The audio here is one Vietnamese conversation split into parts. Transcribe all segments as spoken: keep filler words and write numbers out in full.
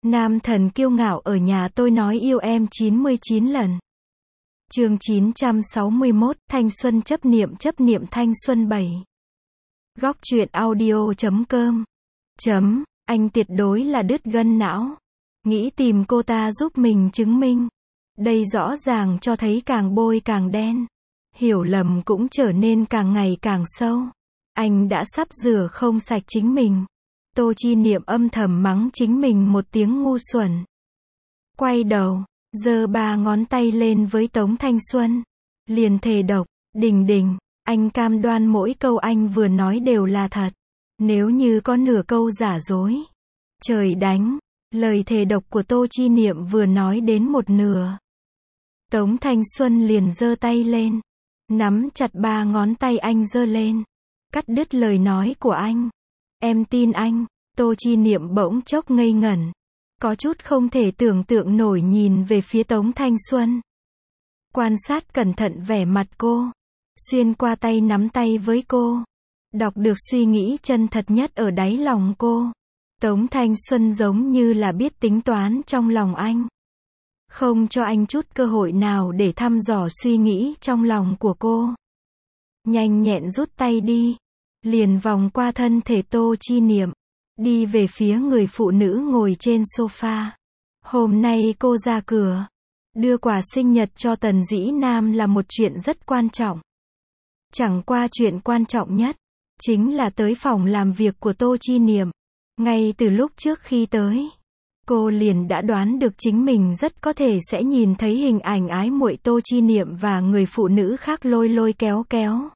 Nam thần kiêu ngạo ở nhà tôi nói yêu em chín mươi chín lần. Chương chín trăm sáu mươi mốt, thanh xuân chấp niệm chấp niệm thanh xuân bảy. Góc truyện audio chấm com. Chấm, anh tuyệt đối là đứt gân não. Nghĩ tìm cô ta giúp mình chứng minh. Đây rõ ràng cho thấy càng bôi càng đen. Hiểu lầm cũng trở nên càng ngày càng sâu. Anh đã sắp rửa không sạch chính mình. Tô Chi Niệm âm thầm mắng chính mình một tiếng ngu xuẩn. Quay đầu, giơ ba ngón tay lên với Tống Thanh Xuân. Liền thề độc, Đình Đình, anh cam đoan mỗi câu anh vừa nói đều là thật. Nếu như có nửa câu giả dối, trời đánh. Lời thề độc của Tô Chi Niệm vừa nói đến một nửa, Tống Thanh Xuân liền giơ tay lên, nắm chặt ba ngón tay anh giơ lên, cắt đứt lời nói của anh. Em tin anh. Tô Chi Niệm bỗng chốc ngây ngẩn, có chút không thể tưởng tượng nổi nhìn về phía Tống Thanh Xuân. Quan sát cẩn thận vẻ mặt cô, xuyên qua tay nắm tay với cô, đọc được suy nghĩ chân thật nhất ở đáy lòng cô. Tống Thanh Xuân giống như là biết tính toán trong lòng anh, không cho anh chút cơ hội nào để thăm dò suy nghĩ trong lòng của cô. Nhanh nhẹn rút tay đi, liền vòng qua thân thể Tô Chi Niệm, đi về phía người phụ nữ ngồi trên sofa. Hôm nay cô ra cửa, đưa quà sinh nhật cho Tần Dĩ Nam là một chuyện rất quan trọng. Chẳng qua chuyện quan trọng nhất, chính là tới phòng làm việc của Tô Chi Niệm. Ngay từ lúc trước khi tới, cô liền đã đoán được chính mình rất có thể sẽ nhìn thấy hình ảnh ái muội Tô Chi Niệm và người phụ nữ khác lôi lôi kéo kéo.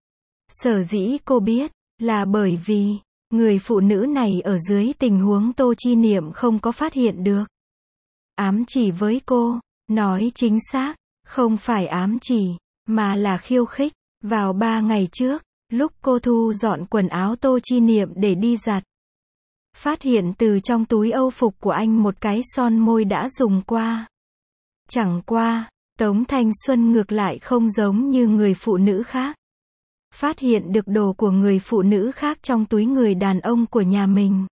Sở dĩ cô biết, là bởi vì người phụ nữ này ở dưới tình huống Tô Chi Niệm không có phát hiện được. Ám chỉ với cô, nói chính xác, không phải ám chỉ, mà là khiêu khích. Vào ba ngày trước, lúc cô thu dọn quần áo Tô Chi Niệm để đi giặt, phát hiện từ trong túi âu phục của anh một cái son môi đã dùng qua. Chẳng qua, Tống Thanh Xuân ngược lại không giống như người phụ nữ khác. Phát hiện được đồ của người phụ nữ khác trong túi người đàn ông của nhà mình,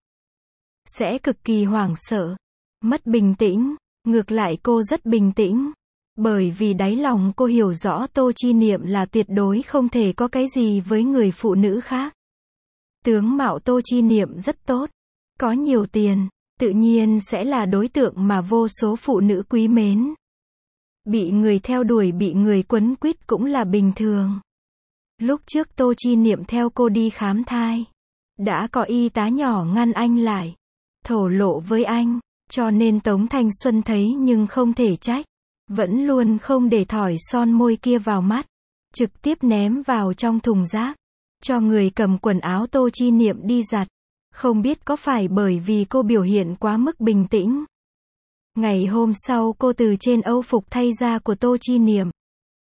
sẽ cực kỳ hoảng sợ, mất bình tĩnh. Ngược lại cô rất bình tĩnh, bởi vì đáy lòng cô hiểu rõ Tô Chi Niệm là tuyệt đối không thể có cái gì với người phụ nữ khác. Tướng mạo Tô Chi Niệm rất tốt, có nhiều tiền, tự nhiên sẽ là đối tượng mà vô số phụ nữ quý mến. Bị người theo đuổi, bị người quấn quýt cũng là bình thường. Lúc trước Tô Chi Niệm theo cô đi khám thai, đã có y tá nhỏ ngăn anh lại, thổ lộ với anh, cho nên Tống Thanh Xuân thấy nhưng không thể trách, vẫn luôn không để thỏi son môi kia vào mắt, trực tiếp ném vào trong thùng rác, cho người cầm quần áo Tô Chi Niệm đi giặt. Không biết có phải bởi vì cô biểu hiện quá mức bình tĩnh. Ngày hôm sau cô từ trên âu phục thay da của Tô Chi Niệm,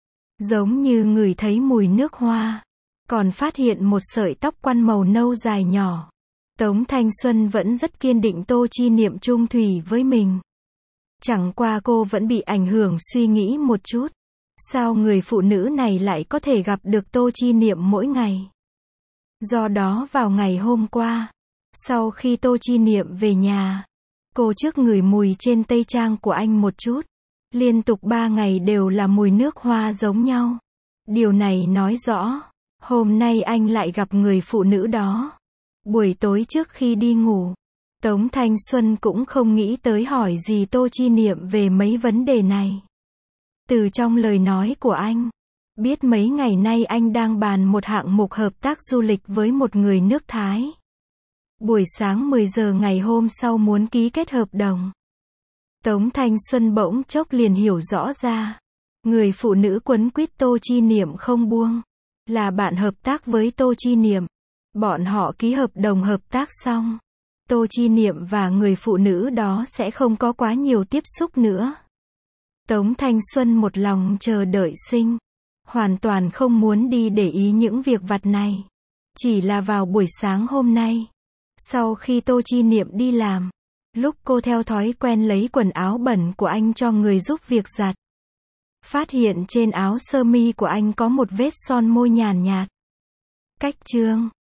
giống như ngửi thấy mùi nước hoa, còn phát hiện một sợi tóc quăn màu nâu dài nhỏ. Tống Thanh Xuân vẫn rất kiên định Tô Chi Niệm chung thủy với mình. Chẳng qua cô vẫn bị ảnh hưởng suy nghĩ một chút. Sao người phụ nữ này lại có thể gặp được Tô Chi Niệm mỗi ngày? Do đó vào ngày hôm qua, sau khi Tô Chi Niệm về nhà, cô trước ngửi mùi trên tây trang của anh một chút. Liên tục ba ngày đều là mùi nước hoa giống nhau. Điều này nói rõ, hôm nay anh lại gặp người phụ nữ đó. Buổi tối trước khi đi ngủ, Tống Thanh Xuân cũng không nghĩ tới hỏi gì Tô Chi Niệm về mấy vấn đề này. Từ trong lời nói của anh, biết mấy ngày nay anh đang bàn một hạng mục hợp tác du lịch với một người nước Thái. Buổi sáng mười giờ ngày hôm sau muốn ký kết hợp đồng. Tống Thanh Xuân bỗng chốc liền hiểu rõ ra, người phụ nữ quấn quýt Tô Chi Niệm không buông, là bạn hợp tác với Tô Chi Niệm. Bọn họ ký hợp đồng hợp tác xong, Tô Chi Niệm và người phụ nữ đó sẽ không có quá nhiều tiếp xúc nữa. Tống Thanh Xuân một lòng chờ đợi sinh, hoàn toàn không muốn đi để ý những việc vặt này. Chỉ là vào buổi sáng hôm nay, sau khi Tô Chi Niệm đi làm, lúc cô theo thói quen lấy quần áo bẩn của anh cho người giúp việc giặt, phát hiện trên áo sơ mi của anh có một vết son môi nhàn nhạt. Cách chương